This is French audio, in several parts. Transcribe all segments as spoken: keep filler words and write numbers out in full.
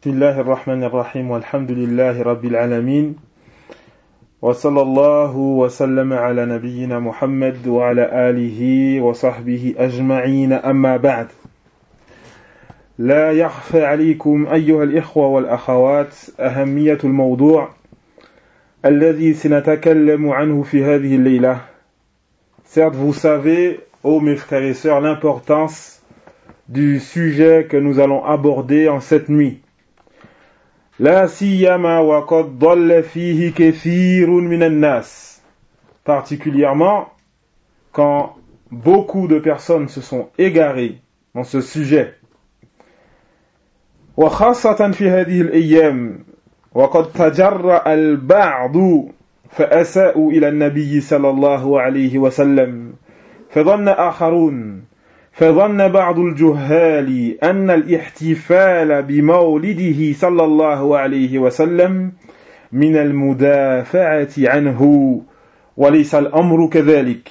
بسم الله الرحمن الرحيم والحمد لله رب العالمين وصلى الله وسلم على نبينا محمد وعلى آله وصحبه أجمعين أما بعد لا يخفى عليكم أيها الإخوة والأخوات أهمية الموضوع الذي سنتكلم عنه في هذه الليلة. Certes, vous savez, ô mes frères et sœurs, l'importance du sujet que nous allons aborder en cette nuit. لا سيما وقد ضل فيه كثير من الناس, particulièrement quand beaucoup de personnes se sont égarées dans ce sujet. وخاصة في هذه الأيام وقد تجرأ البعض فأساءوا إلى النبي صلى الله عليه وسلم فظن آخرون فظن بعض الجهال أن الاحتفال بمولده صلى الله عليه وسلم من المدافعة عنه وليس الأمر كذلك.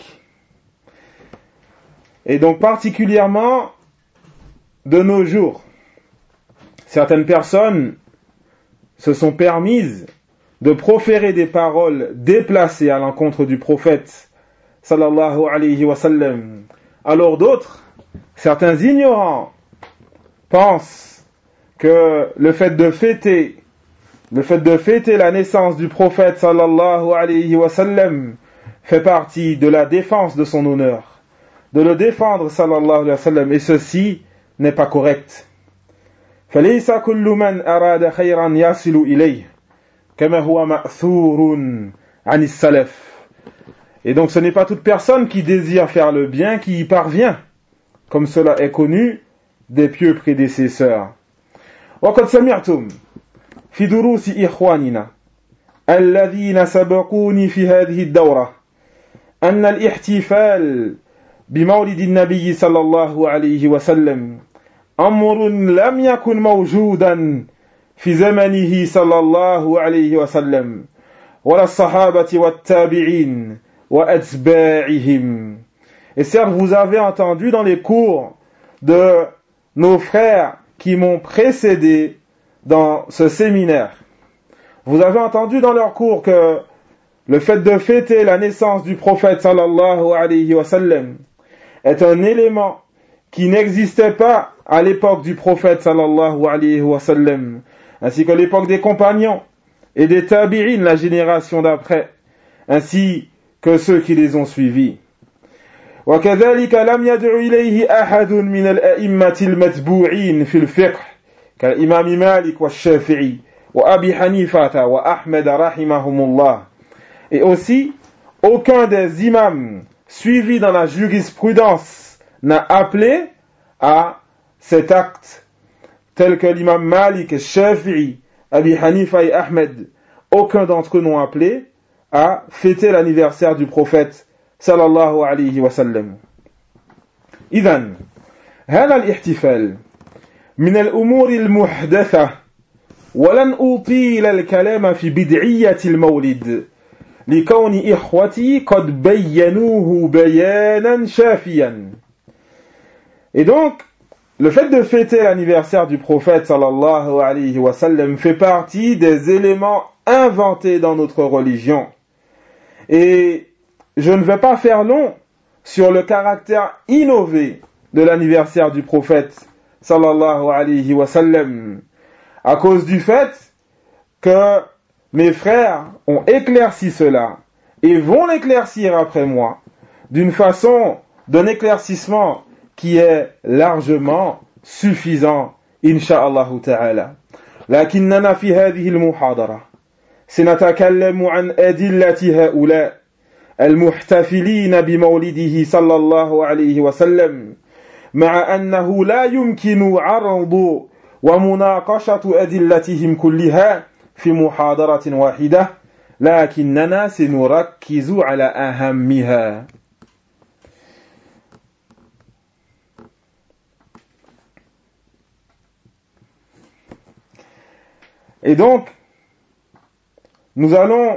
Et donc particulièrement de nos jours, certaines personnes se sont permises de proférer des paroles déplacées à l'encontre du prophète sallallahu alayhi wa sallam, alors d'autres, certains ignorants, pensent que le fait de fêter le fait de fêter la naissance du prophète sallallahu alayhi wa sallam fait partie de la défense de son honneur, de le défendre sallallahu alayhi wa sallam, et ceci n'est pas correct. فليس كل من أراد خيرا يصل إليه كما هو مأثور عن السلف. Et donc ce n'est pas toute personne qui désire faire le bien qui y parvient, comme cela est connu des pieux prédécesseurs. وقد سمعتم في دروس إخواننا الذين سبقوني في هذه الدورة أن الاحتفال بمولد النبي صلى الله عليه وسلم أمر لم يكن موجودا في زمنه صلى الله عليه وسلم ولا الصحابة والتابعين وأتباعهم. Et certes, vous avez entendu dans les cours de nos frères qui m'ont précédé dans ce séminaire, vous avez entendu dans leurs cours que le fait de fêter la naissance du prophète sallallahu alayhi wa sallam est un élément qui n'existait pas à l'époque du prophète sallallahu alayhi wa sallam, ainsi qu'à l'époque des compagnons et des tabi'in, la génération d'après, ainsi que ceux qui les ont suivis. وكذلك لم يدع إليه أحد من الأئمة المتبوعين في الفقه كالإمام مالك والشافعي وأبي حنيفة وأحمد رحمهم الله. Et aussi, aucun des imams suivis dans la jurisprudence n'a appelé à cet acte, tel que l'imam Malik, Shafi'i, Abi Hanifa et Ahmed. Aucun d'entre eux n'ont appelé à fêter l'anniversaire du prophète sallallahu alayhi wa sallam. إذن هذا الاحتفال من الأمور المحدثة ولن أطيل الكلام في بدعية المولد لكون إخوتي قد بينوه بيانا شافيا. Et donc, le fait de fêter l'anniversaire du prophète sallallahu alayhi wa sallam fait partie des éléments inventés dans notre religion. Et je ne vais pas faire long sur le caractère innové de l'anniversaire du prophète sallallahu alayhi wa sallam, à cause du fait que mes frères ont éclairci cela et vont l'éclaircir après moi d'une façon, d'un éclaircissement qui est largement suffisant, insha'Allah ta'ala. لكننا في هذه المحاضرة سنتكلم عن أدلة هؤلاء المحتفلين بمولده صلى الله عليه وسلم، مع أنه لا يمكن عرض ومناقشة أدلتهم كلها في محاضرة واحدة، لكننا سنركز على أهمها. Et donc, nous allons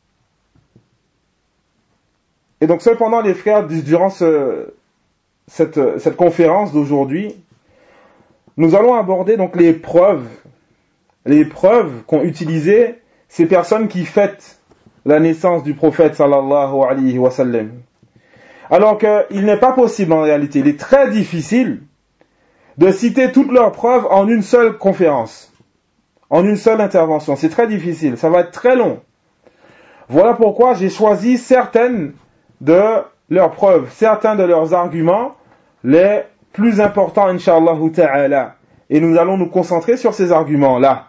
Et donc cependant les frères, durant ce, cette, cette conférence d'aujourd'hui, nous allons aborder donc les preuves les preuves qu'ont utilisées ces personnes qui fêtent la naissance du prophète sallallahu alayhi wa sallam. Alors qu'il n'est pas possible en réalité, il est très difficile de citer toutes leurs preuves en une seule conférence, en une seule intervention. C'est très difficile, ça va être très long. Voilà pourquoi j'ai choisi certaines de leurs preuves, certains de leurs arguments, les plus importants, incha'Allah ta'ala. Et nous allons nous concentrer sur ces arguments-là.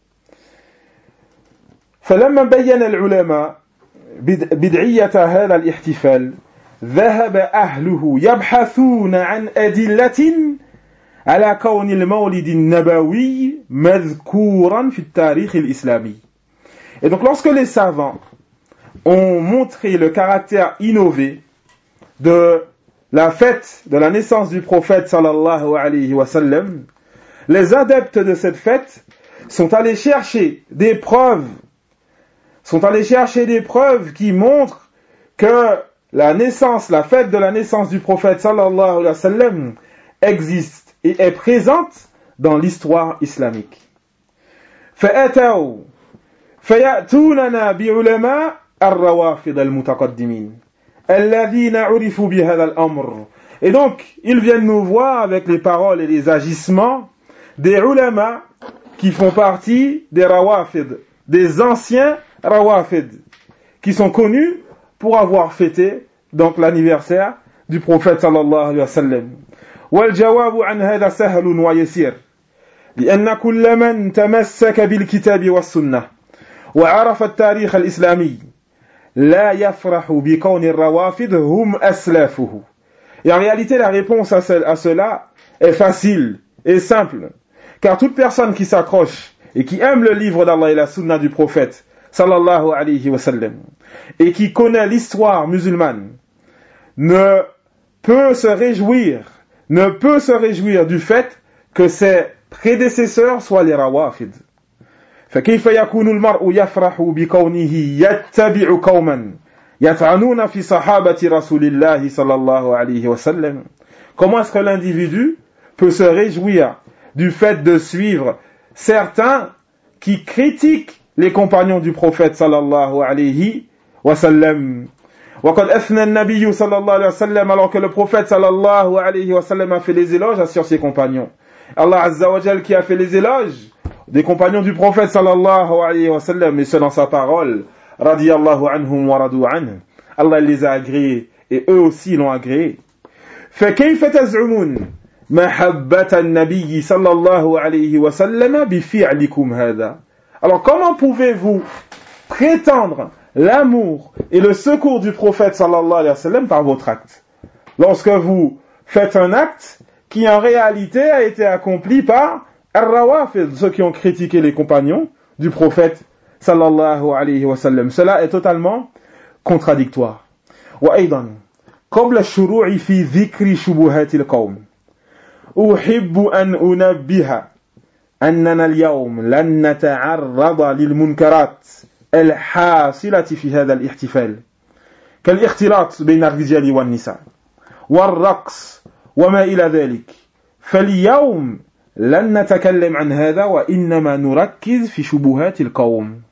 فلما بين العلماء بدعية هذا الاحتفال ذهب أهله يبحثون عن أدلة على كون المولد النبوي مذكورا في التاريخ الإسلامي. Et donc lorsque les savants ont montré le caractère innové de la fête de la naissance du prophète sallallahu alayhi wa sallam, les adeptes de cette fête sont allés chercher des preuves, sont allés chercher des preuves qui montrent que la naissance, la fête de la naissance du prophète sallallahu alayhi wa sallam existe et est présente dans l'histoire islamique. فأتوا فيأتوننا بعلماء الروافض المتقدمين الذين عرفوا بهذا الأمر. Et donc, ils viennent nous voir avec les paroles et les agissements des ulama qui font partie des rawafid, des anciens rawafid, qui sont connus pour avoir fêté donc l'anniversaire du prophète sallallahu alayhi wa sallam. والجواب عن هذا سهل ويسير لأن كل من تمسك بالكتاب والسنة وعرف التاريخ الإسلامي لا يفرح بكون الروافض هم أسلافه. Et en réalité, la réponse à, ce, à cela est facile et simple. Car toute personne qui s'accroche et qui aime le livre d'Allah et la sunna du prophète, sallallahu alayhi wa sallam, et qui connaît l'histoire musulmane, ne peut se réjouir, ne peut se réjouir du fait que ses prédécesseurs soient les rawafid. فكيف يكون المرء يفرح بكونه يتبع قوما يطعنون في صحابة رسول الله صلى الله عليه وسلم. Comment est-ce que l'individu peut se réjouir du fait de suivre certains qui critiquent les compagnons du prophète sallallahu alayhi wa sallam? وقد أثنى النبي صلى الله عليه وسلم, alors que le prophète sallallahu alayhi wa sallam a fait les éloges sur ses compagnons. Allah Azza wa Jal qui a fait les éloges des compagnons du prophète sallallahu alayhi wa sallam, et selon sa parole, radiyallahu anhum wa radu anhu, Allah les a agréés et eux aussi l'ont agréé. فكيف تزعمون محبة النبي صلى الله عليه وسلم بفعلكم هذا? Alors comment pouvez-vous prétendre l'amour et le secours du prophète sallallahu alayhi wa sallam par votre acte, lorsque vous faites un acte qui en réalité a été accompli par Ar-Rawafid, ceux qui ont critiqué les compagnons du prophète sallallahu alayhi wa sallam? Cela est totalement contradictoire. وأيضا قبل الشروع في ذكر شبهات القوم أحب أن أنبه أننا اليوم لن نتعرض للمنكرات الحاصلة في هذا الاحتفال كالاختلاط بين الرجال والنساء والرقص وما إلى ذلك. فاليوم لن نتكلم عن هذا وإنما نركز في شبهات القوم.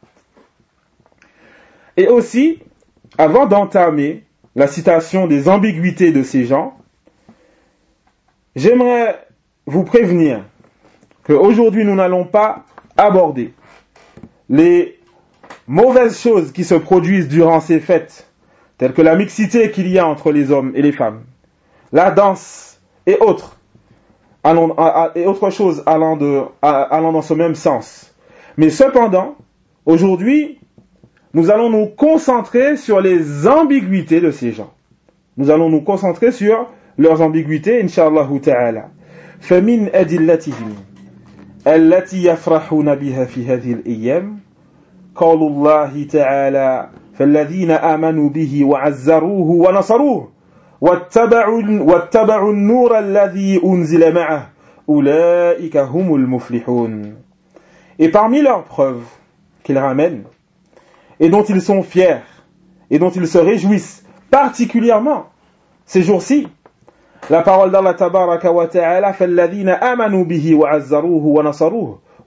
Et aussi, avant d'entamer la citation des ambiguïtés de ces gens, j'aimerais vous prévenir qu'aujourd'hui nous n'allons pas aborder les mauvaises choses qui se produisent durant ces fêtes, telles que la mixité qu'il y a entre les hommes et les femmes, la danse et autres, allant, et autre chose allant, de, allant dans ce même sens. Mais cependant, aujourd'hui, nous allons nous concentrer sur les ambiguïtés de ces gens. Nous allons nous concentrer sur leurs ambiguïtés, incha'Allah ta'ala. فَمِنْ أَدِلَّتِهِمْ الَّتِي يَفْرَحُونَ بِهَا فِي هَذِهِ الْأَيَّامِ قول الله تعالى فالذين آمنوا به وعزروه ونصروه واتبعوا, واتبعوا النور الذي أنزل معه أولئك هم المفلحون. Et parmi leurs preuves qu'ils ramènent et dont ils sont fiers et dont ils se réjouissent particulièrement ces jours-ci, la parole d'Allah tabaraka wa ta'ala فالذين آمنوا به وعزروه ونصروه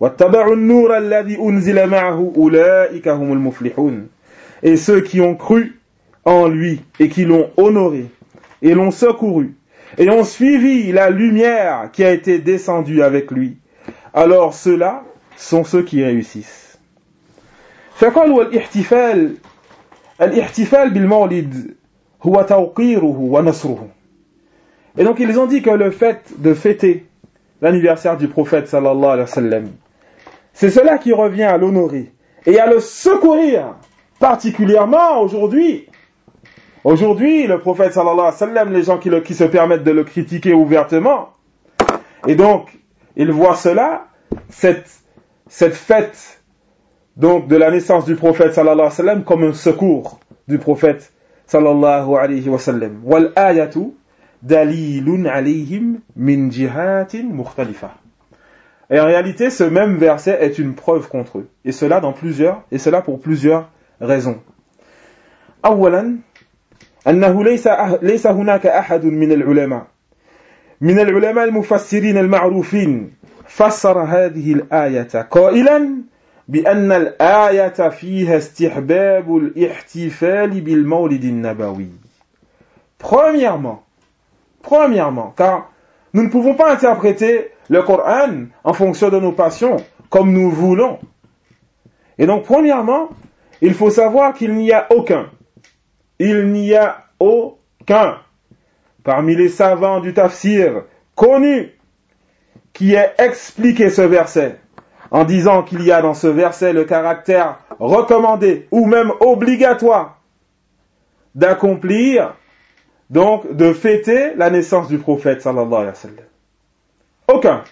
وَاتَّبَعُوا النُّورَ الَّذِي أُنزِلَ مَعَهُ أُولَئِكَ هُمُ الْمُفْلِحُونَ. Et ceux qui ont cru en lui et qui l'ont honoré et l'ont secouru et ont suivi la lumière qui a été descendue avec lui, alors ceux-là sont ceux qui réussissent. فقالوا الاحتفال الاحتفال بالمولد هو توقيره ونصره. Et donc ils ont dit que le fait de fêter l'anniversaire du prophète sallallahu alayhi wa sallam, c'est cela qui revient à l'honorer et à le secourir, particulièrement aujourd'hui. Aujourd'hui, le prophète sallallahu alayhi wa sallam, les gens qui, le, qui se permettent de le critiquer ouvertement, et donc ils voient cela, cette, cette fête donc de la naissance du prophète sallallahu alayhi wa sallam comme un secours du prophète sallallahu alayhi wa sallam. Wal ayatu dalilun alayhim min jihatin mukhtalifa. Et en réalité, ce même verset est une preuve contre eux, et cela dans plusieurs, et cela pour plusieurs raisons. أولا أنه ليس ليس هناك أحد من العلماء من العلماء المفسرين المعروفين فسر هذه الآية قائلا بأن الآية فيها استحباب الاحتفال بالمولد النبوي. Premièrement, premièrement, car nous ne pouvons pas interpréter le Coran en fonction de nos passions comme nous voulons. Et donc, premièrement, il faut savoir qu'il n'y a aucun, il n'y a aucun parmi les savants du tafsir connus qui ait expliqué ce verset en disant qu'il y a dans ce verset le caractère recommandé ou même obligatoire d'accomplir, donc de fêter la naissance du prophète sallallahu alayhi wa sallam. Aucun.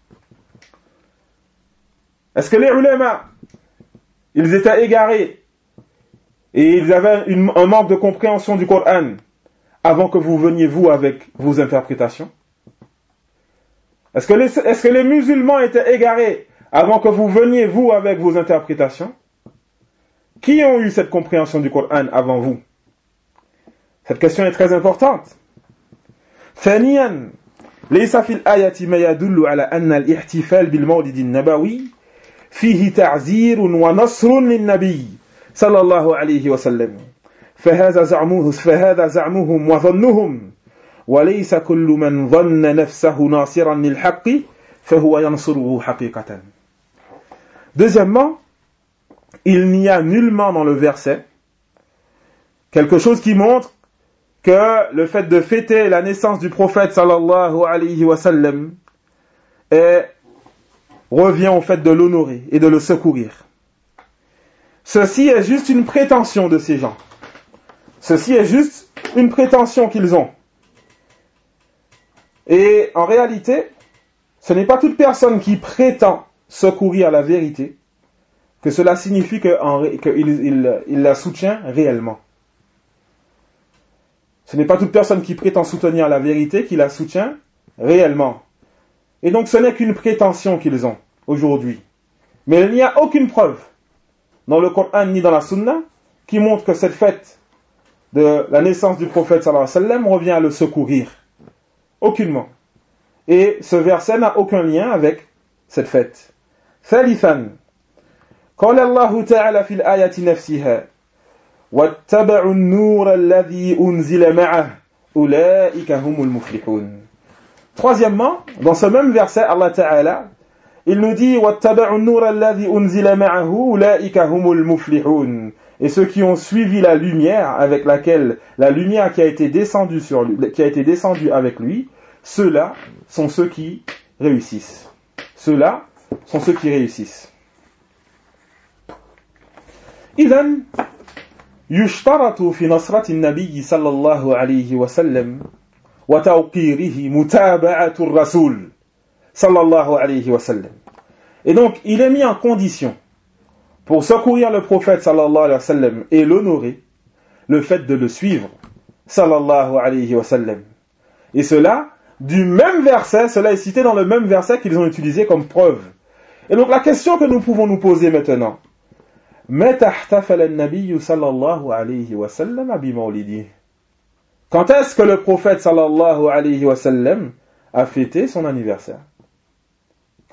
Est-ce que les ulama, ils étaient égarés et ils avaient une, un manque de compréhension du Coran avant que vous veniez vous avec vos interprétations? Est-ce que les, est-ce que les musulmans étaient égarés avant que vous veniez vous avec vos interprétations? Qui ont eu cette compréhension du Coran avant vous? Cette question est très importante. ثانيا ليس في الآية ما يدل على أن الاحتفال بالمولد النبوي فيه تعزير ونصر للنبي صلى الله عليه وسلم فهذا زعمه فهذا زعمهم وظنهم وليس كل من ظن نفسه ناصرا للحق فهو ينصره حقيقة. Deuxièmement, il n'y a nullement dans le verset quelque chose qui montre que le fait de fêter la naissance du prophète sallallahu alayhi wa sallam est, revient au fait de l'honorer et de le secourir. Ceci est juste une prétention de ces gens. Ceci est juste une prétention qu'ils ont. Et en réalité, ce n'est pas toute personne qui prétend secourir la vérité que cela signifie qu'il il, il la soutient réellement. Ce n'est pas toute personne qui prétend soutenir la vérité qui la soutient réellement. Et donc ce n'est qu'une prétention qu'ils ont aujourd'hui. Mais il n'y a aucune preuve dans le Coran ni dans la Sunna qui montre que cette fête de la naissance du prophète sallallahu alayhi wa sallam revient à le secourir. Aucunement. Et ce verset n'a aucun lien avec cette fête. ثالثا قال الله تعالى في الآية نفسها واتبعوا النور الذي أنزل معه أولئك هم المفلحون. Troisièmement, dans ce même verset, Allah Ta'ala, il nous dit واتبعوا النور الذي أنزل معه أولئك هم المفلحون. Et ceux qui ont suivi la lumière avec laquelle la lumière qui a été descendue sur lui, qui a été descendue avec lui, ceux-là sont ceux qui réussissent. Ceux-là sont ceux qui réussissent. إذن يشترط في نصرة النبي صلى الله عليه وسلم وتوقيره متابعة الرسول صلى الله عليه وسلم. Et donc, il est mis en condition pour secourir le prophète sallallahu alayhi wa sallam et l'honorer, le fait de le suivre sallallahu alayhi wa sallam. Et cela, du même verset, cela est cité dans le même verset qu'ils ont utilisé comme preuve. Et donc la question que nous pouvons nous poser maintenant, متى احتفل النبي صلى الله عليه وسلم بمولده? Quand est-ce que le prophète sallallahu alayhi wa sallam a fêté son anniversaire?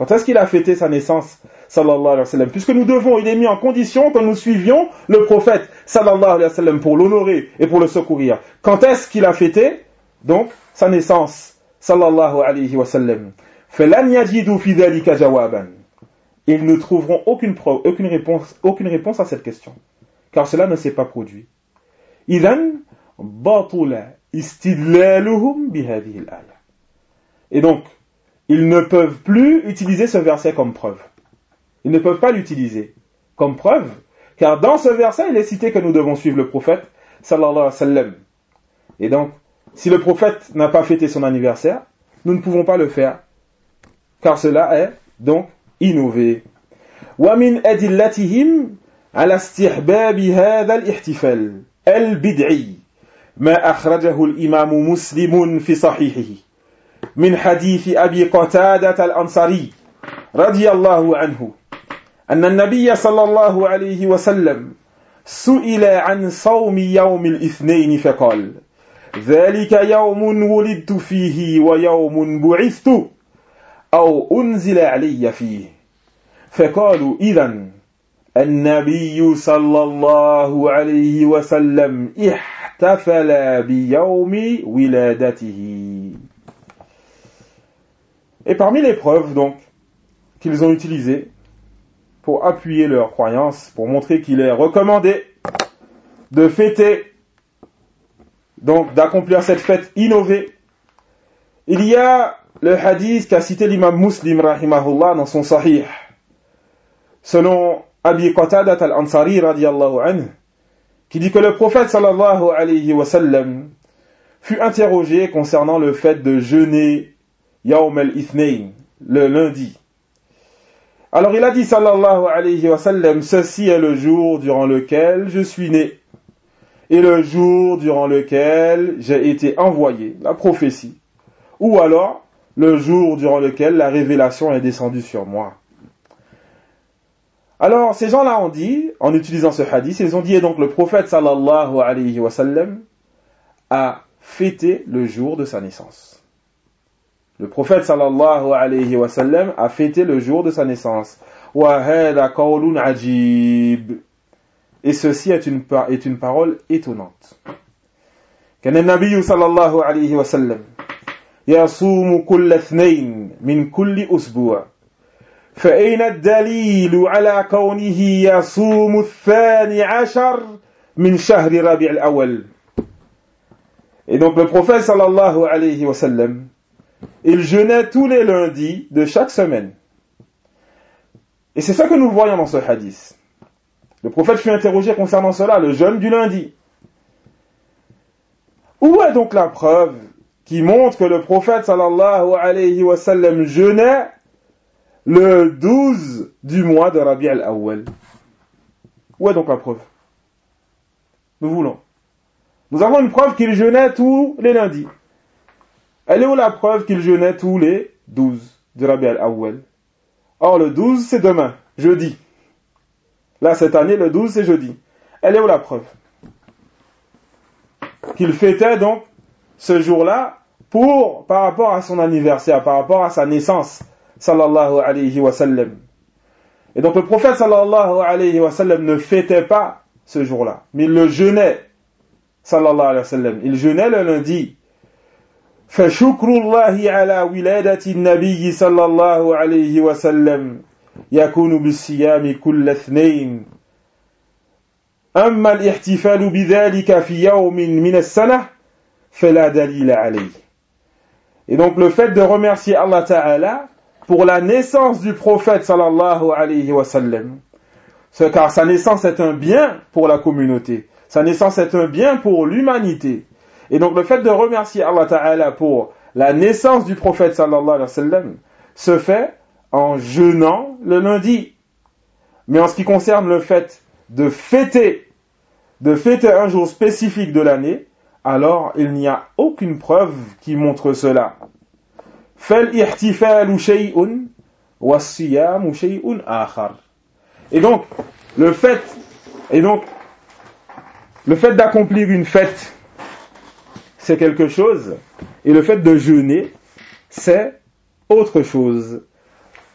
Quand est-ce qu'il a fêté sa naissance, sallallahu alayhi wa sallam? Puisque nous devons, il est mis en condition que nous suivions le prophète, sallallahu alayhi wa sallam, pour l'honorer et pour le secourir. Quand est-ce qu'il a fêté, donc, sa naissance, sallallahu alayhi wa sallam? فَلَنْ يَجِدُوا فِي ذَلِكَ جَوَابًا. Ils ne trouveront aucune preuve, aucune réponse, aucune réponse à cette question, car cela ne s'est pas produit. إِذَنْ بَطُلَ إِسْتِدْلَالُهُمْ بِهَذِهِ الْآيَةِ. Et donc, ils ne peuvent plus utiliser ce verset comme preuve. Ils ne peuvent pas l'utiliser comme preuve, car dans ce verset, il est cité que nous devons suivre le prophète, sallallahu alayhi wa sallam. Et donc, si le prophète n'a pas fêté son anniversaire, nous ne pouvons pas le faire, car cela est donc innové. وَمِنْ أَدِلَّتِهِمْ عَلَى اسْتِحْبَابِ هَذَا الْاحْتِفَالِ الْبِدْعِيِّ مَا أَخْرَجَهُ الْإِمَامُ مُسْلِمٌ فِي صَحِيحِهِ من حديث أبي قتادة الأنصاري رضي الله عنه أن النبي صلى الله عليه وسلم سئل عن صوم يوم الاثنين فقال ذلك يوم ولدت فيه ويوم بعثت أو أنزل علي فيه فقالوا إذن النبي صلى الله عليه وسلم احتفل بيوم ولادته. Et parmi les preuves donc qu'ils ont utilisées pour appuyer leur croyance, pour montrer qu'il est recommandé de fêter, donc d'accomplir cette fête innovée, il y a le hadith qu'a cité l'imam Muslim rahimahullah dans son sahih, selon Abi Qatadat al-Ansari radiyallahu anhu, qui dit que le prophète sallallahu alayhi wa sallam fut interrogé concernant le fait de jeûner Yawm al-Ithnayn, le lundi. Alors il a dit sallallahu alayhi wa sallam, ceci est le jour durant lequel je suis né, et le jour durant lequel j'ai été envoyé, la prophétie, ou alors le jour durant lequel la révélation est descendue sur moi. Alors ces gens-là ont dit, en utilisant ce hadith, ils ont dit, et donc le prophète sallallahu alayhi wa sallam a fêté le jour de sa naissance. Le prophète sallallahu alayhi wa sallam a fêté le jour de sa naissance. وَهَذَا قَوْلٌ عَجِيبٌ. Et ceci est une, est une parole étonnante. كان النبي صلى الله عليه وسلم يصوم كل اثنين من كل أسبوع فأين الدليل على كونه يصوم الثاني عشر من شهر ربيع الأول. Et donc le prophète sallallahu alayhi wa sallam, il jeûnait tous les lundis de chaque semaine. Et c'est ça que nous voyons dans ce hadith. Le prophète fut interrogé concernant cela, le jeûne du lundi. Où est donc la preuve qui montre que le prophète sallallahu alayhi wa sallam jeûnait le douze du mois de Rabi' al-Awwal? Où est donc la preuve? Nous voulons. Nous avons une preuve qu'il jeûnait tous les lundis. Elle est où la preuve qu'il jeûnait tous les douze de Rabi' al-Awwal? Or, le douze, c'est demain, jeudi. Là, cette année, le douze, c'est jeudi. Elle est où la preuve? Qu'il fêtait donc ce jour-là pour, par rapport à son anniversaire, par rapport à sa naissance, sallallahu alayhi wa sallam. Et donc, le prophète, sallallahu alayhi wa sallam, ne fêtait pas ce jour-là, mais il le jeûnait, sallallahu alayhi wa sallam. Il jeûnait le lundi. فشكر الله على ولادة النبي صلى الله عليه وسلم يكون بالصيام كل اثنين أما الاحتفال بذلك في يوم من السنة فلا دليل عليه. Et donc le fait de remercier Allah Ta'ala pour la naissance du prophète sallallahu alayhi wa sallam, car sa naissance est un bien pour la communauté, sa naissance est un bien pour l'humanité. Et donc le fait de remercier Allah Ta'ala pour la naissance du prophète sallallahu alayhi wa sallam se fait en jeûnant le lundi. Mais en ce qui concerne le fait de fêter, de fêter un jour spécifique de l'année, alors il n'y a aucune preuve qui montre cela. فَالْإِحْتِفَالُ شَيْءٌ وَالصِّيَامُ شَيْءٌ آخَرُ. Et donc le fait, et donc le fait d'accomplir une fête, c'est quelque chose, et le fait de jeûner, c'est autre chose.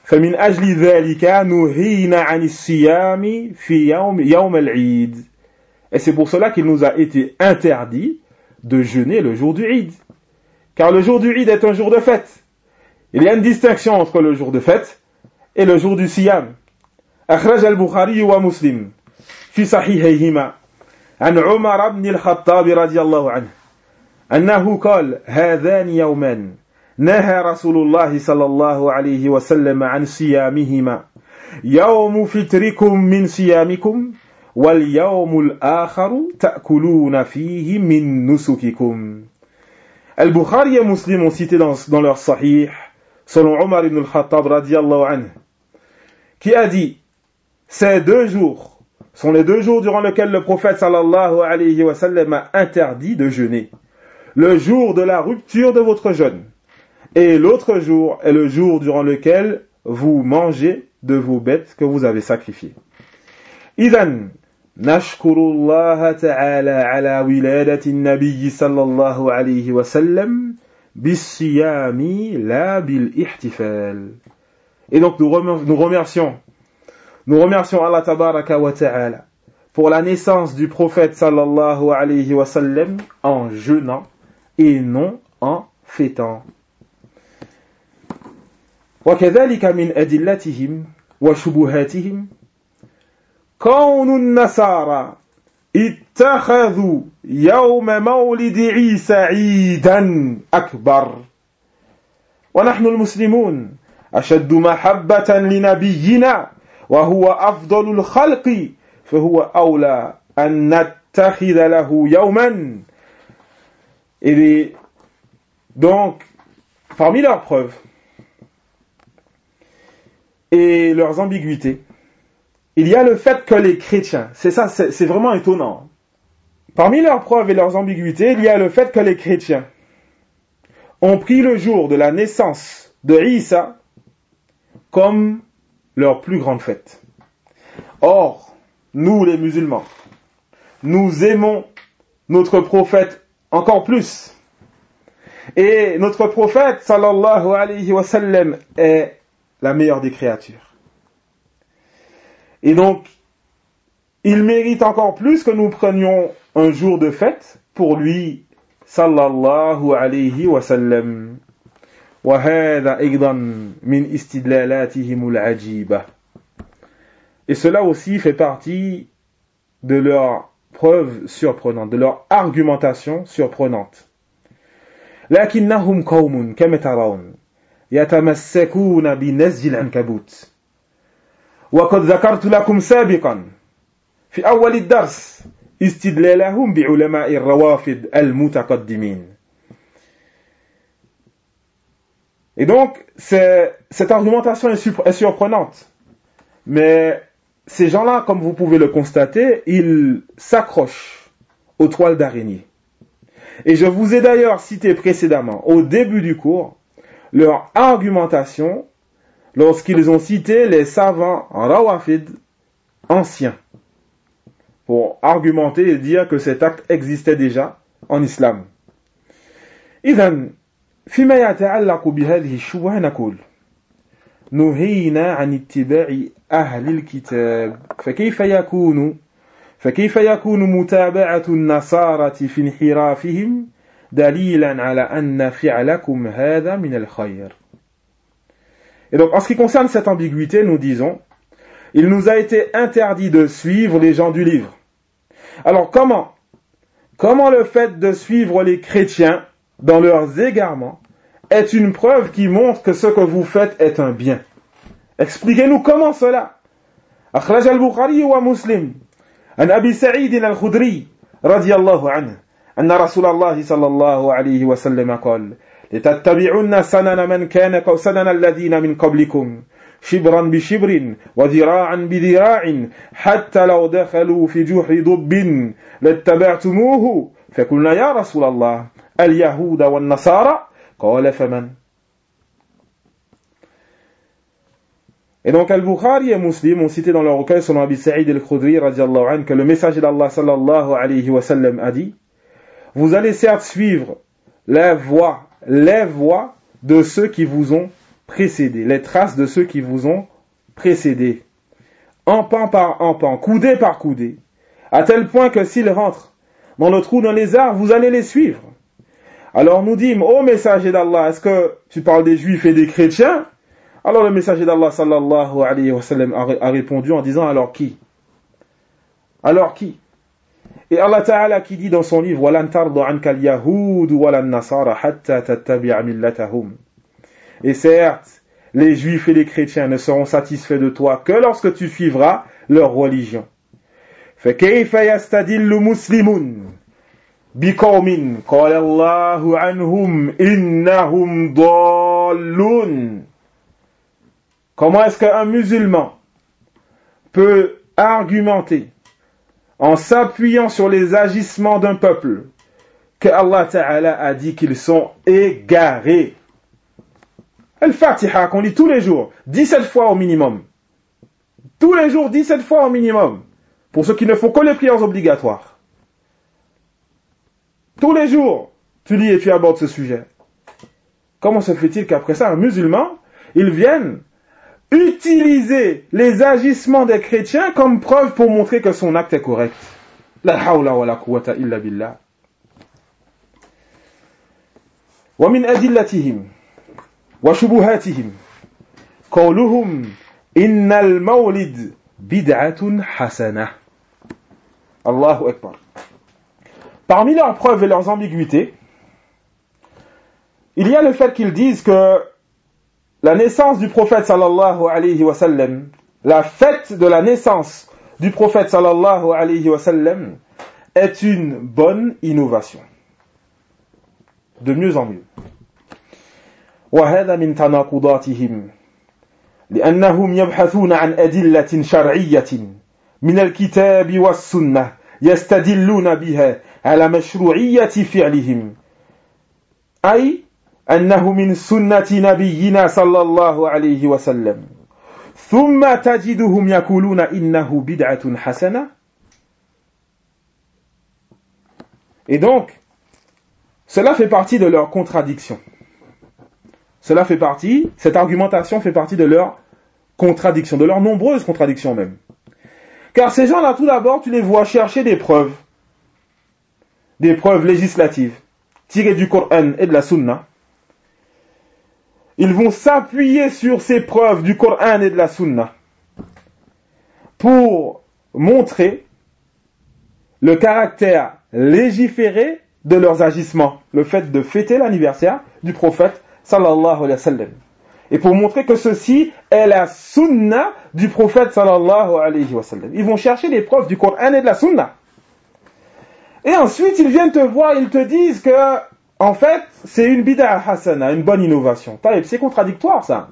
فمن أجل ذلك نهينا عن الصيام في يوم يوم العيد. Et c'est pour cela qu'il nous a été interdit de jeûner le jour du Eid. Car le jour du Eid est un jour de fête. Il y a une distinction entre le jour de fête et le jour du Siyam. أخرج البخاري ومسلم في صحيحيهما عن عمر بن الخطاب رضي الله عنه أنه قال هذان يومان نهى رسول الله صلى الله عليه وسلم عن صيامهما يوم فطركم من صيامكم واليوم الآخر تأكلون فيه من نسككم. Al-Bukhari et Muslim ont cité dans, dans leur sahih, selon Omar ibn al-Khattab radiyallahu anhu, qui a dit, ces deux jours sont les deux jours durant lesquels le prophète sallallahu alayhi wa sallam a interdit de jeûner. Le jour de la rupture de votre jeûne. Et l'autre jour est le jour durant lequel vous mangez de vos bêtes que vous avez sacrifiées. إذن نشكر الله تعالى على ولادة النبي صلى الله عليه وسلم بالصيام لا بالاحتفال. Et donc nous remercions, nous remercions Allah tabaraka wa ta'ala pour la naissance du prophète sallallahu alayhi wa sallam en jeûnant et non en fêtant. وكذلك من أدلتهم وشبهاتهم كون النصارى اتخذوا يوم مولد عيسى عيدا أكبر ونحن المسلمون أشد محبة لنبينا وهو أفضل الخلق فهو أولى أن نتخذ له يوما. Et donc, parmi leurs preuves et leurs ambiguïtés, il y a le fait que les chrétiens, c'est ça, c'est, c'est vraiment étonnant. Parmi leurs preuves et leurs ambiguïtés, il y a le fait que les chrétiens ont pris le jour de la naissance de Isa comme leur plus grande fête. Or, nous les musulmans, nous aimons notre prophète encore plus. Et notre prophète, sallallahu alayhi wa sallam, est la meilleure des créatures. Et donc, il mérite encore plus que nous prenions un jour de fête pour lui, sallallahu alayhi wa sallam. وهذا أيضا من استدلالاتهم العجيبة. Et cela aussi fait partie de leur preuve surprenante, de leur argumentation surprenante. لكنهم قوم كما ترون يتمسكون بنسج العنكبوت. وقد ذكرت لكم سابقا في أول الدرس استدلالهم بعلماء الروافض المتقدمين. Et donc, cette argumentation est, est surprenante. Mais ces gens-là, comme vous pouvez le constater, ils s'accrochent aux toiles d'araignée. Et je vous ai d'ailleurs cité précédemment, au début du cours, leur argumentation lorsqu'ils ont cité les savants rawafid anciens, pour argumenter et dire que cet acte existait déjà en islam. إذن فيما يتعلق بهذه الشبهة نقول نهينا عن اتباع أهل الكتاب فكيف يكون فكيف يكون متابعة النصارى في انحرافهم دليلا على أن فعلكم هذا من الخير. Et donc en ce qui concerne cette ambiguïté, nous disons, il nous a été interdit de suivre les gens du livre. Alors comment Comment le fait de suivre les chrétiens dans leurs égarements est une preuve qui montre que ce que vous faites est un bien? Expliquez-nous comment cela. أخرج البخاري ومسلم عن أبي سعيد الخدري رضي الله عنه أن رسول الله صلى الله عليه وسلم قال لتتبعن سنن من كان سنن الذين من قبلكم شبرا بشبر وذراعا بذراع حتى لو دخلوا في جحر ضب لاتبعتموه فقلنا يا رسول الله اليهود والنصارى قال فمن. Et donc Al-Bukhari et Muslim ont cité dans leur recueil selon Abi Sa'id al-Khudri radiyallahu anhu que le messager d'Allah sallallahu alayhi wa sallam a dit: vous allez certes suivre les voies, les voies de ceux qui vous ont précédés, les traces de ceux qui vous ont précédés, empan par empan, coudée par coudée, à tel point que s'ils rentrent dans le trou d'un lézard, vous allez les suivre. Alors nous dîmes, ô messager d'Allah, est-ce que tu parles des juifs et des chrétiens? Alors le messager d'Allah sallallahu alayhi wa sallam a répondu en disant, alors qui? Alors qui? Et Allah Ta'ala qui dit dans son livre, وَلَنْ تَرْضَ عَنْكَ الْيَهُودُ وَلَا النَّصَارَ حَتَّى تَتَّبِعَ مِلَّتَهُمْ. Et certes, les juifs et les chrétiens ne seront satisfaits de toi que lorsque tu suivras leur religion. فَكَيْفَ يَسْتَدِلُّ مُسْلِمٌ بِقَوْمٍ قَالَ اللَّهُ عَنْهُمْ إِنَّهُمْ ضَالُّونَ. Comment est-ce qu'un musulman peut argumenter en s'appuyant sur les agissements d'un peuple que Allah Ta'ala a dit qu'ils sont égarés? Al-Fatiha qu'on lit tous les jours, dix-sept fois au minimum. Tous les jours, dix-sept fois au minimum. Pour ceux qui ne font que les prières obligatoires. Tous les jours, tu lis et tu abordes ce sujet. Comment se fait-il qu'après ça, un musulman, ils viennent utiliser les agissements des chrétiens comme preuve pour montrer que son acte est correct? La hawla wa la quwwata illa billah. Wa min adillatihim wa shubuhatihim qawluhum innal mawlid bid'atun hasanah. Allahu akbar. Parmi leurs preuves et leurs ambiguïtés, il y a le fait qu'ils disent que la naissance du prophète sallallahu alayhi wa sallam, la fête de la naissance du prophète sallallahu alayhi wa sallam est une bonne innovation. De mieux en mieux. وهذا من تناقضاتهم لأنهم يبحثون عن أدلة شرعية من الكتاب والسنة يستدلون بها على مشروعية فعلهم أي أنه من سنة نبينا صلى الله عليه وسلم ثم تجدهم يقولون إنه بدعة حسنة. Et donc, cela fait partie de leur contradiction. Cela fait partie, cette argumentation fait partie de leur contradiction, de leurs nombreuses contradictions même. Car ces gens-là, tout d'abord, tu les vois chercher des preuves, des preuves législatives, tirées du Coran et de la Sunna. Ils vont s'appuyer sur ces preuves du Coran et de la Sunna pour montrer le caractère légiféré de leurs agissements, le fait de fêter l'anniversaire du prophète sallallahu alayhi wa sallam, et pour montrer que ceci est la Sunna du prophète sallallahu alayhi wa sallam. Ils vont chercher les preuves du Coran et de la Sunna. Et ensuite, ils viennent te voir, ils te disent que en fait, c'est une bid'a hasana, une bonne innovation. C'est contradictoire, ça.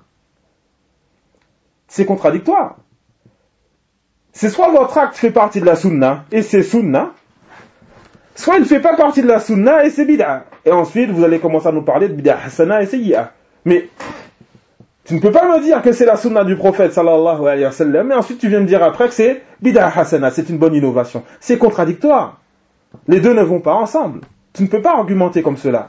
C'est contradictoire. C'est soit votre acte fait partie de la sunna, et c'est sunna, soit il ne fait pas partie de la sunna, et c'est bid'a. Et ensuite, vous allez commencer à nous parler de bid'a hasana et sayyi'a. Mais, tu ne peux pas me dire que c'est la sunna du prophète, sallallahu alayhi wa sallam, et ensuite tu viens me dire après que c'est bid'a hasana, c'est une bonne innovation. C'est contradictoire. Les deux ne vont pas ensemble. Tu ne peux pas argumenter comme cela.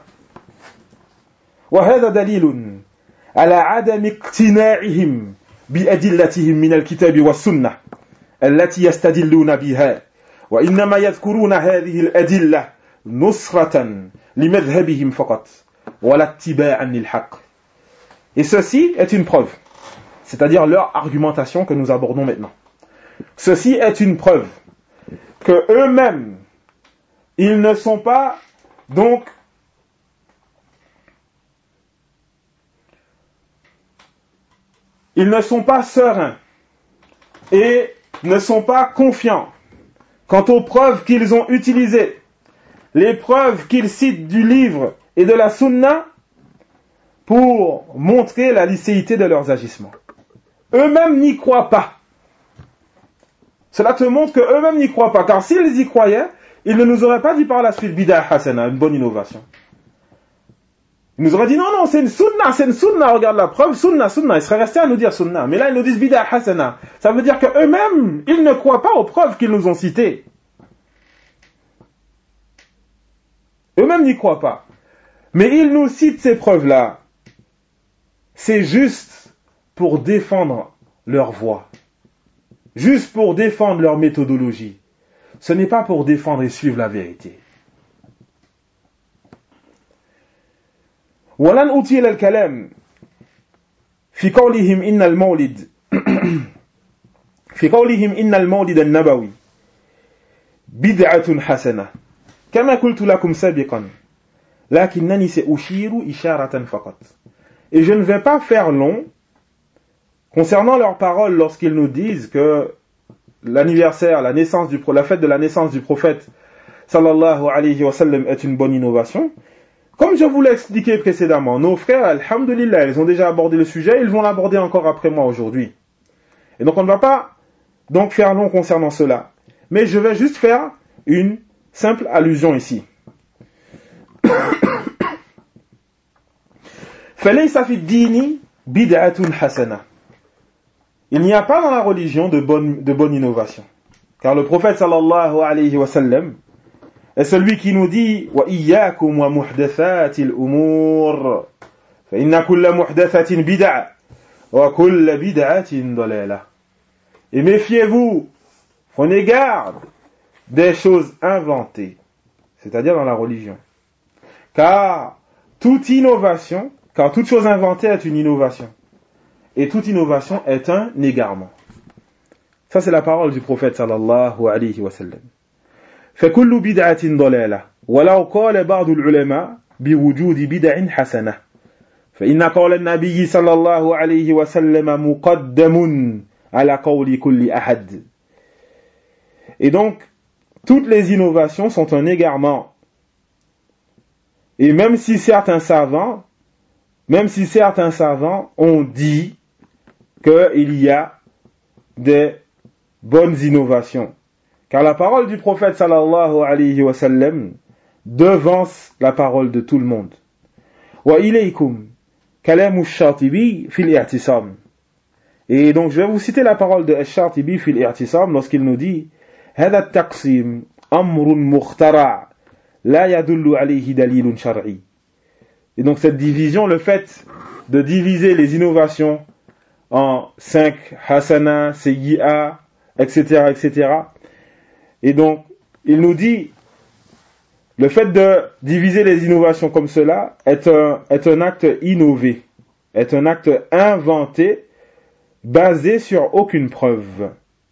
وهذا دليل على عدم اقتناعهم بأدلتهم من الكتاب والسنة التي يستدلون بها وإنما يذكرون هذه الأدلة نصرة لمذهبهم فقط ولا اتباعا للحق. Et ceci est une preuve, c'est-à-dire leur argumentation que nous abordons maintenant. Ceci est une preuve que eux-mêmes, ils ne sont pas donc ils ne sont pas sereins et ne sont pas confiants quant aux preuves qu'ils ont utilisées, les preuves qu'ils citent du livre et de la sunna pour montrer la licéité de leurs agissements. Eux-mêmes n'y croient pas. Cela te montre que eux-mêmes n'y croient pas, car s'ils y croyaient, ils ne nous auraient pas dit par la suite bid'a hasana, une bonne innovation. Ils nous auraient dit non, non, c'est une sunna, c'est une sunna, regarde la preuve, sunna, sunna. Ils seraient restés à nous dire sunna. Mais là, ils nous disent bid'a hasana. Ça veut dire qu'eux-mêmes, ils ne croient pas aux preuves qu'ils nous ont citées. Eux-mêmes n'y croient pas. Mais ils nous citent ces preuves-là. c'est juste pour défendre leur voix, juste pour défendre leur méthodologie. Ce n'est pas pour défendre et suivre la vérité. ولن أطيل الكلام في قولهم إن المولد في قولهم إن المولد النبوي بدعة حسنة كما قلت لكم سابقا لكنني سأشير إشارة فقط. Et je ne vais pas faire long concernant leurs paroles lorsqu'ils nous disent que l'anniversaire, la naissance du, la fête de la naissance du prophète sallallahu alayhi wa sallam est une bonne innovation. Comme je vous l'ai expliqué précédemment, nos frères, alhamdulillah, ils ont déjà abordé le sujet, ils vont l'aborder encore après moi aujourd'hui. Et donc on ne va pas donc faire long concernant cela. Mais je vais juste faire une simple allusion ici. فَلَيْسَ فِي الدِّينِ بِدْعَةٌ حَسَنَةٌ. Il n'y a pas dans la religion de bonne, de bonne innovation. Car le prophète sallallahu alayhi wa sallam est celui qui nous dit وَإِيَّاكُمْ وَمُحْدَثَاتِ الْأُمُورِ فَإِنَّ كُلَّ مُحْدَثَةٍ بِدْعَةٍ وَكُلَّ بِدْعَةٍ ضَلَالَةٍ. Et méfiez-vous, prenez garde des choses inventées, c'est-à-dire dans la religion. Car toute innovation, car toute chose inventée est une innovation. Et toute innovation est un égarement. Ça c'est la parole du prophète sallallahu alayhi wa sallam. فكل بدعة ضلالة ولو قال بعض العلماء بوجود بدع حسنة فإن قول النبي صلى الله عليه وسلم مقدم على قول كل أحد. Et donc toutes les innovations sont un égarement. Et même si certains savants même si certains savants ont dit qu'il y a des bonnes innovations. Car la parole du prophète sallallahu alayhi wa sallam devance la parole de tout le monde. Wa ilaykum kalamu ash-Shatibi fi al-i'tisam. Et donc je vais vous citer la parole de ash-Shatibi fi al-i'tisam lorsqu'il nous dit هذا التقسيم أمر مخترع لا يدل عليه دليل شرعي. Et donc cette division, le fait de diviser les innovations en cinq hasana, sayyi'a, et cetera, et cetera. Et donc, il nous dit, le fait de diviser les innovations comme cela est un, est un acte innové, est un acte inventé, basé sur aucune preuve.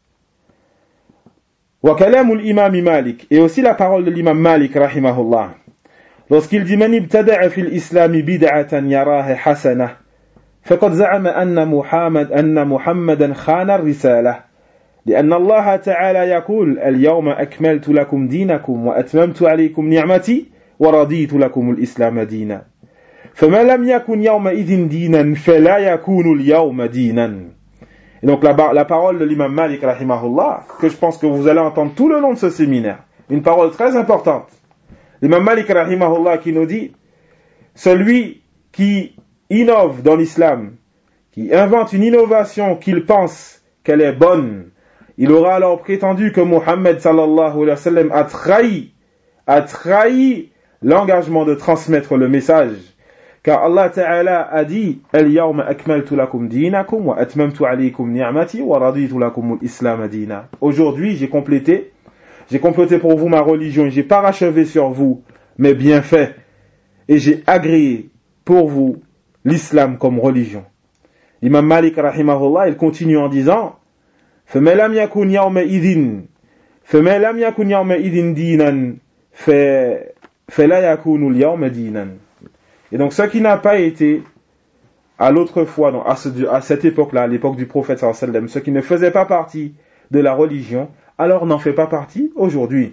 Wa kalamul imam Malik, et aussi la parole de l'imam Malik, rahimahullah. Lorsqu'il dit من ابتدع في الإسلام بدعة يراها حسنة فقد زعم أن محمد أن محمدا خان الرسالة لأن الله تعالى يقول اليوم أكملت لكم دينكم وأتممت عليكم نعمتي ورضيت لكم الإسلام دينا فما لم يكن يومئذ دينا فلا يكون اليوم دينا. Et donc la, la parole de l'imam Malik rahimahullah, que je pense que vous allez entendre tout le long de ce séminaire, une parole très importante. L'imam Malik rahimahullah qui nous dit, celui qui innove dans l'islam, qui invente une innovation qu'il pense qu'elle est bonne, il aura alors prétendu que Muhammad sallallahu alayhi wa sallam a trahi, a trahi l'engagement de transmettre le message. Car Allah Ta'ala a dit, Al-yawma akmaltu lakum dinakum wa atmamtu alaykum ni'mati wa raditu lakum al-islam dina. Aujourd'hui, j'ai complété J'ai complété pour vous ma religion, j'ai parachevé sur vous mes bienfaits, et j'ai agréé pour vous l'islam comme religion. L'imam Malik rahimahullah, il continue en disant فَمَا لَمْ يَكُنْ يَوْمَئِذٍ فَمَا لَمْ يَكُنْ يَوْمَئِذٍ دِينًا فَلَا يَكُونُ الْيَوْمَ دِينًا. Et donc ce qui n'a pas été à l'autre fois, donc à, ce, à cette époque-là, à l'époque du prophète sallallahu alayhi wa sallam, ce qui ne faisait pas partie de la religion, alors n'en fait pas partie aujourd'hui.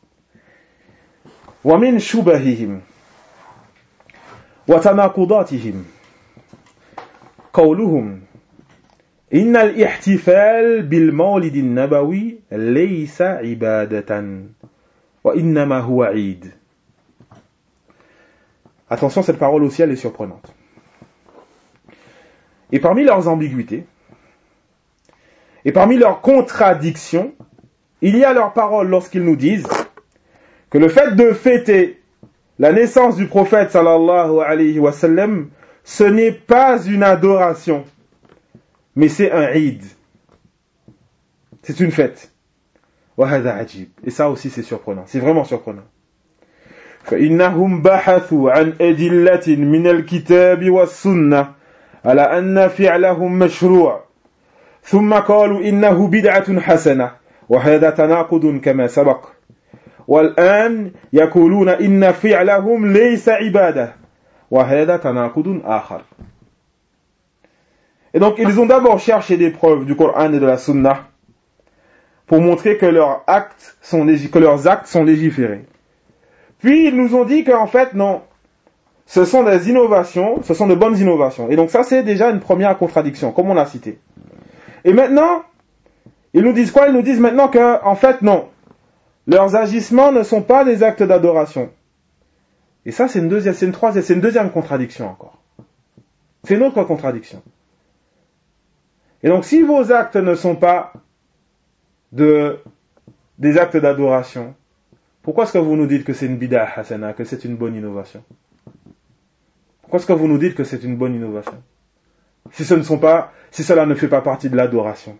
وَمِنْ شُبَهِهِمْ وَتَنَاقُضَاتِهِمْ قَوْلُهُمْ إِنَّ الْإِحْتِفَالَ بِالْمَوْلِدِ النَّبَوِي لَيْسَ عِبَادَةً وَإِنَّمَا هُوَ عِيدٌ. Attention, cette parole aussi, elle est surprenante. Et parmi leurs ambiguïtés, et parmi leurs contradictions, il y a leurs paroles lorsqu'ils nous disent que le fait de fêter la naissance du prophète sallallahu alayhi wa sallam, ce n'est pas une adoration, mais c'est un Eid. C'est une fête. Et ça aussi c'est surprenant, c'est vraiment surprenant. فإنهم بحثوا عن أدلة من الكتاب والسنة على أن فعلهم مشروع ثم قالوا إنه بدعة حسنة وهذا تناقض كما سبق والآن يقولون إن فعلهم ليس عبادة وهذا تناقض آخر. Et donc ils ont d'abord cherché des preuves du Coran et de la Sunna pour montrer que leurs actes sont, lég- que leurs actes sont légiférés. Puis ils nous ont dit qu'en fait non, ce sont des innovations, ce sont de bonnes innovations. Et donc ça c'est déjà une première contradiction, comme on l'a cité. Et maintenant, ils nous disent quoi? Ils nous disent maintenant que, en fait non, leurs agissements ne sont pas des actes d'adoration. Et ça c'est une deuxième, c'est une troisième, c'est une deuxième contradiction encore. C'est une autre contradiction. Et donc si vos actes ne sont pas de, des actes d'adoration, pourquoi est-ce que vous nous dites que c'est une bid'a hasana, que c'est une bonne innovation? Pourquoi est-ce que vous nous dites que c'est une bonne innovation? Si ce ne sont pas, si cela ne fait pas partie de l'adoration.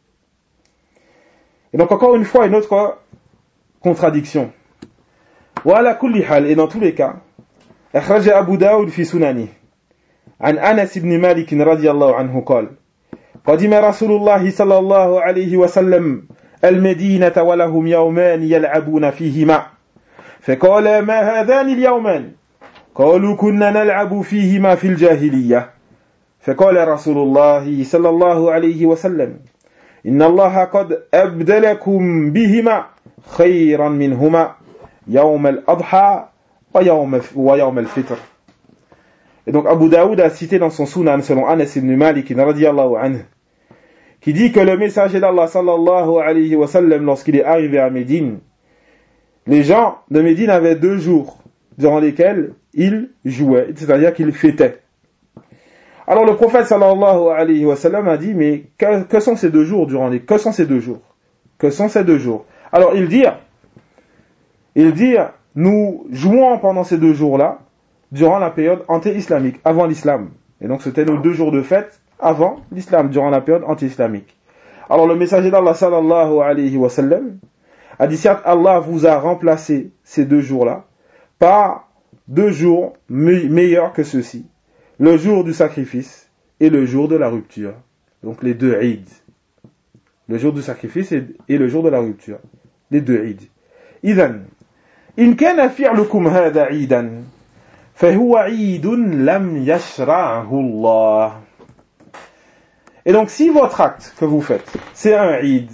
Et donc encore une fois, une autre contradiction. Wa ala kulli hal, et dans tous les cas, أخرج أبو داود في سننه عن أنس بن مالك رضي الله عنه قال قدم رسول الله صلى الله عليه وسلم المدينة ولهم يومان يلعبون فيهما فقال ما هذان اليومان قالوا كنا نلعب فيهما في الجاهلية فقال رسول الله صلى الله عليه وسلم إن الله قد أبدلكم بهما خيرا منهما يوم الأضحى ويوم ويوم الفطر. Et donc Abu Daoud a cité dans son Sunan selon Anas ibn Malik radiyallahu anhu qui dit que le messager d'Allah sallallahu alayhi wa sallam, lorsqu'il est arrivé à Médine, les gens de Médine avaient deux jours durant lesquels ils jouaient, c'est-à-dire qu'ils fêtaient. Alors le prophète sallallahu alayhi wa sallam a dit, mais que, que sont ces deux jours durant les, que sont ces deux jours? Que sont ces deux jours? Alors ils dirent, ils dirent, nous jouons pendant ces deux jours-là, durant la période anti-islamique, avant l'islam. Et donc c'était nos deux jours de fête avant l'islam, durant la période anti-islamique. Alors le messager d'Allah sallallahu alayhi wa sallam a dit, certes Allah vous a remplacé ces deux jours-là par deux jours me- meilleurs que ceux-ci. Le jour du sacrifice et le jour de la rupture. Donc les deux Eid. Le jour du sacrifice et, et le jour de la rupture. Les deux Eid. إذن إن كان فعلكم هذا عيدا فهو عيد لم يشرعه الله. Et donc si votre acte que vous faites, c'est un Eid,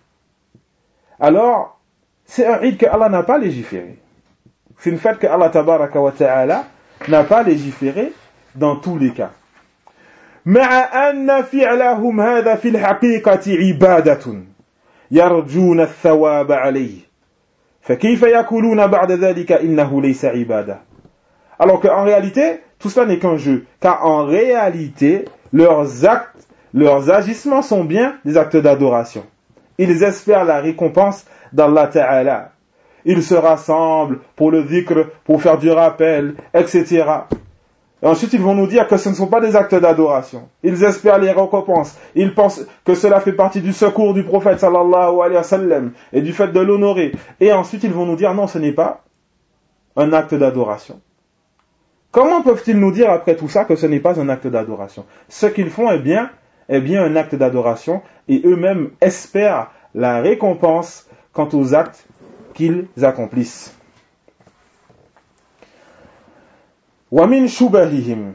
alors c'est un Eid que Allah n'a pas légiféré. C'est une fête que Allah tabaraka wa ta'ala n'a pas légiféré dans tous les cas. مع أن فعلهم هذا في الحقيقة عبادة يرجون الثواب عليه فكيف يقولون بعد ذلك إنه ليس عبادة. Alors qu'en réalité, tout cela n'est qu'un jeu, car en réalité, leurs actes, leurs agissements sont bien des actes d'adoration. Ils espèrent la récompense d'Allah Ta'ala. Ils se rassemblent pour le dhikr, pour faire du rappel, et cetera. Et ensuite, ils vont nous dire que ce ne sont pas des actes d'adoration. Ils espèrent les récompenses. Ils pensent que cela fait partie du secours du prophète sallallahu alayhi wa sallam et du fait de l'honorer. Et ensuite, ils vont nous dire non, ce n'est pas un acte d'adoration. Comment peuvent-ils nous dire après tout ça que ce n'est pas un acte d'adoration? Ce qu'ils font est bien, est bien un acte d'adoration et eux-mêmes espèrent la récompense quant aux actes qu'ils accomplissent. ومن شبههم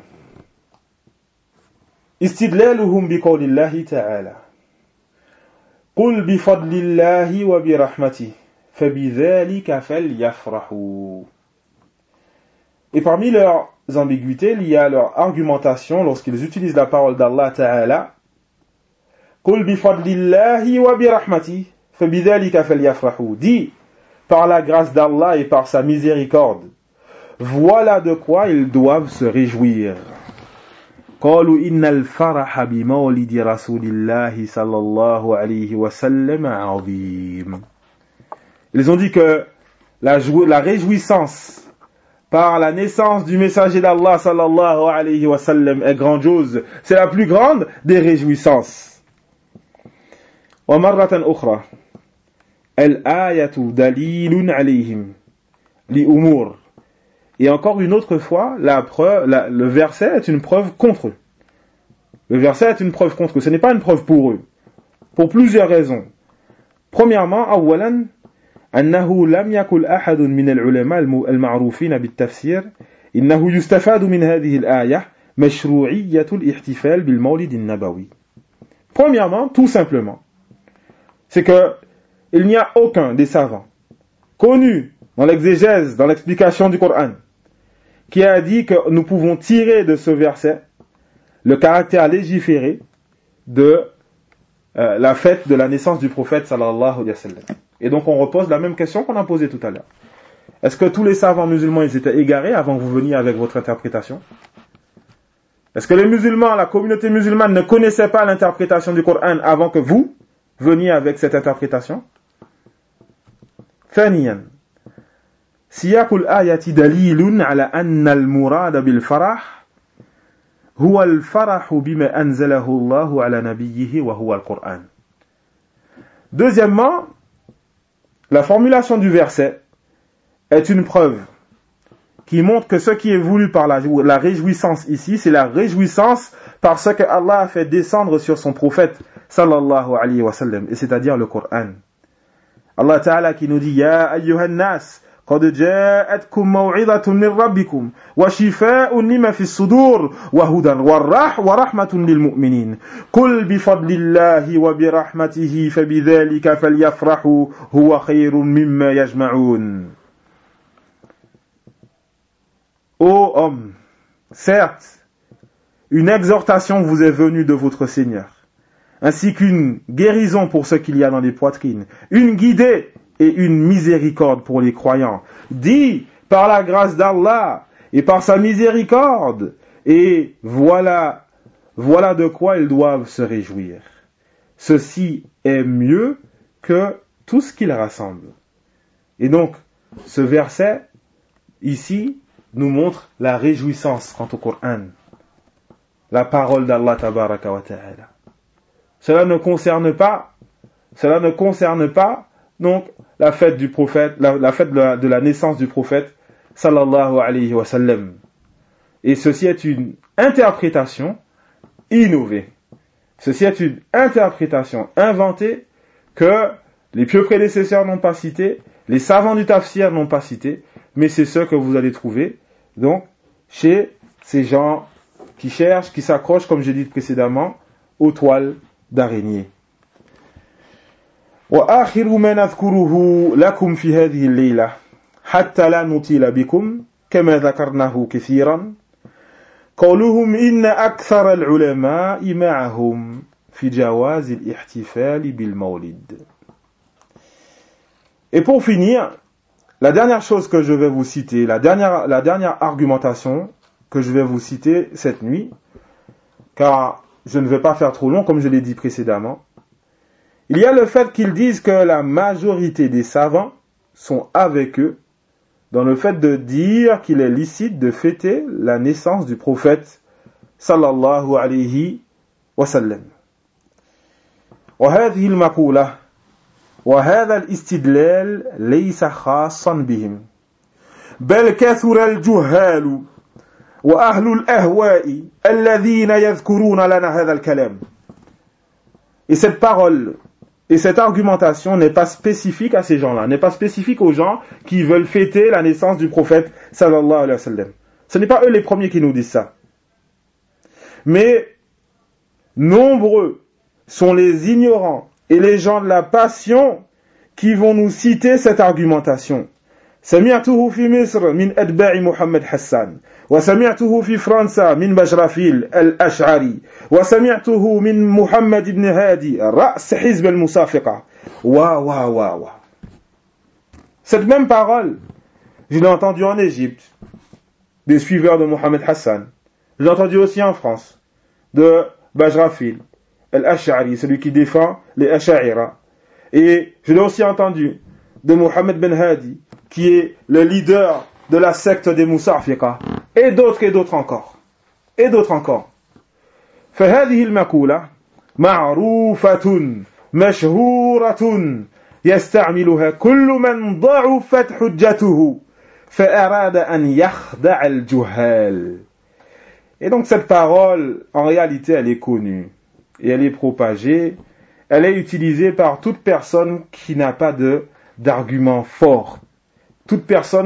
استدلالهم بقول الله تعالى قل بفضل الله وبرحمته فبذلك فليفرحوا. Et parmi leurs ambiguïtés, il y a leur argumentation lorsqu'ils utilisent la parole d'Allah Ta'ala قل بفضل الله وبرحمته فبذلك فليفرحوا. Dit par la grâce d'Allah et par sa miséricorde, voilà de quoi ils doivent se réjouir. قالوا إن الفرح بمولد رسول الله صلى الله عليه وسلم عظيم. Ils ont dit que la, jou- la réjouissance par la naissance du messager d'Allah sallallahu alayhi wa sallam est grandiose. C'est la plus grande des réjouissances. Wa marratan ukhra. Al-ayatu dalilun alayhim li umur. Et encore une autre fois, la preuve, la, le verset est une preuve contre eux. Le verset est une preuve contre eux. Ce n'est pas une preuve pour eux. Pour plusieurs raisons. Premièrement, أولا أنه لم يقل أحد من العلماء المعروفين بالتفسير إنه يستفاد من هذه الآية مشروعية الاحتفال بالمولد النبوي. Premièrement, tout simplement, c'est que il n'y a aucun des savants connus dans l'exégèse, dans l'explication du Coran, qui a dit que nous pouvons tirer de ce verset le caractère légiféré de euh, la fête de la naissance du prophète sallallahu alayhi wa sallam. Et donc on repose la même question qu'on a posée tout à l'heure. Est-ce que tous les savants musulmans ils étaient égarés avant que vous veniez avec votre interprétation? Est-ce que les musulmans, la communauté musulmane ne connaissait pas l'interprétation du Coran avant que vous veniez avec cette interprétation? ثانيا سياق الآية دليل على أن المراد بالفرح هو الفرح بما أنزله الله على نبيه وهو القرآن. Deuxièmement, la formulation du verset est une preuve qui montre que ce qui est voulu par la, la réjouissance ici, c'est la réjouissance par ce que Allah a fait descendre sur son prophète sallallahu alayhi wa sallam, et c'est-à-dire le Coran. Allah Ta'ala qui nous dit Ya ayyuhan nas قد جاءتكم موعظة من ربكم وشفاء لما في الصدور وهدى والرح ورحمة للمؤمنين قل بفضل الله وبرحمته فبذلك فليفرحوا هو خير مما يجمعون. Ô homme, certes, une exhortation vous est venue de votre Seigneur, ainsi qu'une guérison pour ce qu'il y a dans les poitrines, une guidée et une miséricorde pour les croyants. Dis par la grâce d'Allah et par sa miséricorde, et voilà, voilà de quoi ils doivent se réjouir. Ceci est mieux que tout ce qu'ils rassemblent. Et donc, ce verset, ici, nous montre la réjouissance quant au Coran, la parole d'Allah tabaraka wa ta'ala. Cela ne concerne pas, cela ne concerne pas, donc, la fête du prophète, la, la fête de la, de la naissance du prophète, sallallahu alayhi wa sallam. Et ceci est une interprétation innovée. Ceci est une interprétation inventée que les pieux prédécesseurs n'ont pas cité, les savants du tafsir n'ont pas cité, mais c'est ce que vous allez trouver, donc, chez ces gens qui cherchent, qui s'accrochent, comme j'ai dit précédemment, aux toiles d'araignée. وآخر ما نذكره لكم في هذه الليلة حتى لا نطيل بكم كما ذكرناه كثيرا قولهم إن أكثر العلماء معهم في جواز الاحتفال بالمولد. Et pour finir, la dernière chose que je vais vous citer, la dernière, la dernière argumentation que je vais vous citer cette nuit, car je ne vais pas faire trop long comme je l'ai dit précédemment, il y a le fait qu'ils disent que la majorité des savants sont avec eux dans le fait de dire qu'il est licite de fêter la naissance du prophète sallallahu alayhi wa sallam. وهذه المقولة وهذا الاستدلال ليس خاصا بهم بل كثر الجهال وأهل الأهواء الذين يذكرون لنا هذا الكلام. Et cette parole et cette argumentation n'est pas spécifique à ces gens-là, n'est pas spécifique aux gens qui veulent fêter la naissance du prophète sallallahu alayhi wa sallam. Ce n'est pas eux les premiers qui nous disent ça. Mais nombreux sont les ignorants et les gens de la passion qui vont nous citer cette argumentation. سمعته في مصر من أتباع محمد حسان وسمعته في فرنسا من بجرافيل الأشعري وسمعته من محمد بن هادي رأس حزب المصافقة wa wa wa wa. Cette même parole, je l'ai entendue en Égypte, des suiveurs de Mohamed Hassan. Je l'ai entendue aussi en France, de Bajrafil, al-Ash'ari, celui qui défend les Ash'aira. Et je l'ai aussi entendu de Mohamed Ben Hadi, qui est le leader de la secte des Moussafiqa, et d'autres et d'autres encore, et d'autres encore. فهذه المقولة معروفة مشهورة يستعملها كل من ضعفت حجته فأراد أن يخدع الجهال. Et donc cette parole, en réalité, elle est connue et elle est propagée. Elle est utilisée par toute personne qui n'a pas de d'argument fort, toute personne